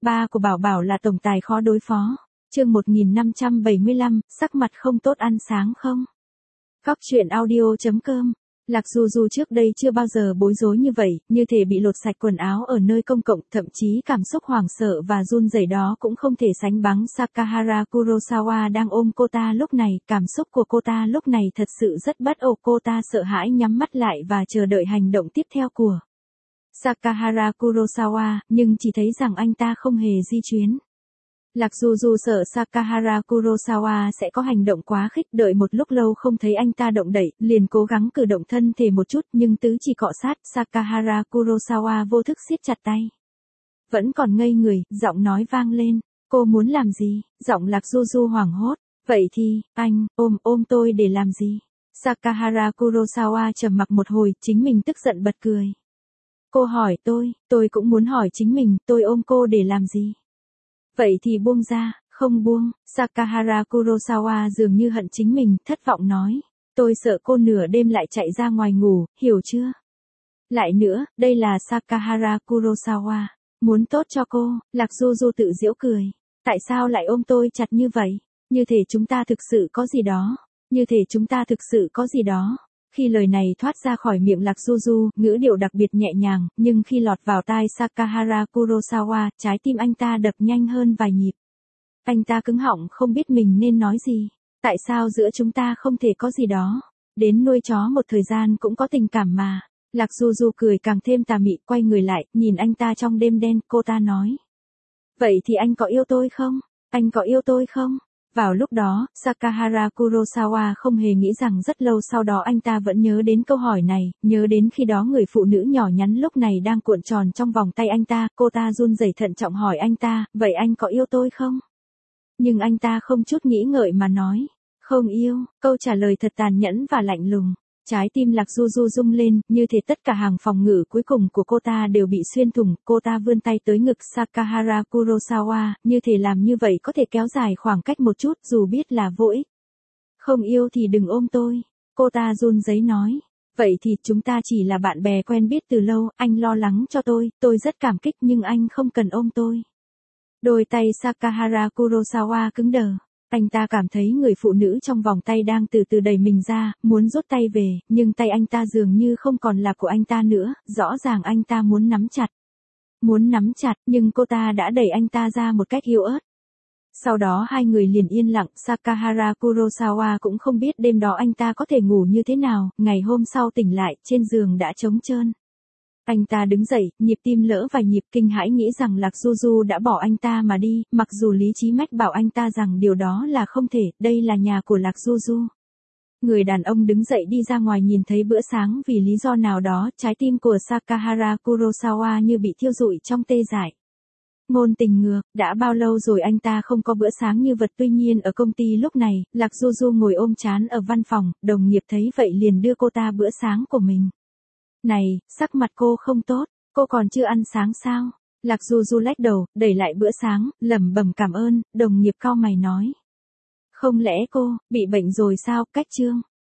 Ba của Bảo Bảo là tổng tài khó đối phó. Chương 1575, sắc mặt không tốt ăn sáng không? Góc truyện audio.com. Lạc Du Du trước đây chưa bao giờ bối rối như vậy, như thể bị lột sạch quần áo ở nơi công cộng, thậm chí cảm xúc hoảng sợ và run rẩy đó cũng không thể sánh bằng Sakahara Kurosawa đang ôm cô ta lúc này. Cảm xúc của cô ta lúc này thật sự rất bất ổn, cô ta sợ hãi nhắm mắt lại và chờ đợi hành động tiếp theo của Sakahara Kurosawa, nhưng chỉ thấy rằng anh ta không hề di chuyển. Lạc Du Du sợ Sakahara Kurosawa sẽ có hành động quá khích, đợi một lúc lâu không thấy anh ta động đậy, liền cố gắng cử động thân thể một chút nhưng tứ chỉ cọ sát, Sakahara Kurosawa vô thức siết chặt tay. Vẫn còn ngây người, giọng nói vang lên, cô muốn làm gì? Giọng Lạc Du Du hoảng hốt, vậy thì, anh, ôm tôi để làm gì? Sakahara Kurosawa trầm mặc một hồi, chính mình tức giận bật cười. Cô hỏi tôi cũng muốn hỏi chính mình, tôi ôm cô để làm gì? Vậy thì buông ra, không buông. Sakahara Kurosawa dường như hận chính mình, thất vọng nói. Tôi sợ cô nửa đêm lại chạy ra ngoài ngủ, hiểu chưa? Lại nữa, đây là Sakahara Kurosawa. Muốn tốt cho cô, Lạc Du Du tự giễu cười. Tại sao lại ôm tôi chặt như vậy? Như thể chúng ta thực sự có gì đó. Như thể chúng ta thực sự có gì đó. Khi lời này thoát ra khỏi miệng Lạc Du Du, ngữ điệu đặc biệt nhẹ nhàng, nhưng khi lọt vào tai Sakahara Kurosawa, trái tim anh ta đập nhanh hơn vài nhịp. Anh ta cứng họng không biết mình nên nói gì. Tại sao giữa chúng ta không thể có gì đó? Đến nuôi chó một thời gian cũng có tình cảm mà. Lạc Du Du cười càng thêm tà mị, quay người lại, nhìn anh ta trong đêm đen, cô ta nói. Vậy thì anh có yêu tôi không? Anh có yêu tôi không? Vào lúc đó, Sakahara Kurosawa không hề nghĩ rằng rất lâu sau đó anh ta vẫn nhớ đến câu hỏi này, nhớ đến khi đó người phụ nữ nhỏ nhắn lúc này đang cuộn tròn trong vòng tay anh ta, cô ta run rẩy thận trọng hỏi anh ta, vậy anh có yêu tôi không? Nhưng anh ta không chút nghĩ ngợi mà nói, không yêu, câu trả lời thật tàn nhẫn và lạnh lùng. Trái tim Lạc Du Du rung lên, như thể tất cả hàng phòng ngự cuối cùng của cô ta đều bị xuyên thủng, cô ta vươn tay tới ngực Sakahara Kurosawa, như thể làm như vậy có thể kéo dài khoảng cách một chút dù biết là vô ích. Không yêu thì đừng ôm tôi, cô ta run rẩy nói. Vậy thì chúng ta chỉ là bạn bè quen biết từ lâu, anh lo lắng cho tôi rất cảm kích nhưng anh không cần ôm tôi. Đôi tay Sakahara Kurosawa cứng đờ. Anh ta cảm thấy người phụ nữ trong vòng tay đang từ từ đẩy mình ra, muốn rút tay về, nhưng tay anh ta dường như không còn là của anh ta nữa, rõ ràng anh ta muốn nắm chặt. Muốn nắm chặt, nhưng cô ta đã đẩy anh ta ra một cách yếu ớt. Sau đó hai người liền yên lặng, Sakahara Kurosawa cũng không biết đêm đó anh ta có thể ngủ như thế nào, ngày hôm sau tỉnh lại, trên giường đã trống trơn. Anh ta đứng dậy, nhịp tim lỡ vài nhịp, kinh hãi nghĩ rằng Lạc Du Du đã bỏ anh ta mà đi, mặc dù lý trí mách bảo anh ta rằng điều đó là không thể, đây là nhà của Lạc Du Du. Người đàn ông đứng dậy đi ra ngoài nhìn thấy bữa sáng vì lý do nào đó, trái tim của Sakahara Kurosawa như bị thiêu rụi trong tê dại. Ngôn tình ngược, đã bao lâu rồi anh ta không có bữa sáng như vật, tuy nhiên ở công ty lúc này, Lạc Du Du ngồi ôm trán ở văn phòng, đồng nghiệp thấy vậy liền đưa cô ta bữa sáng của mình. Này, sắc mặt cô không tốt, cô còn chưa ăn sáng sao? Lạc Du Du lách đầu, đẩy lại bữa sáng, lẩm bẩm cảm ơn, đồng nghiệp cau mày nói. Không lẽ cô, bị bệnh rồi sao? Cách chương.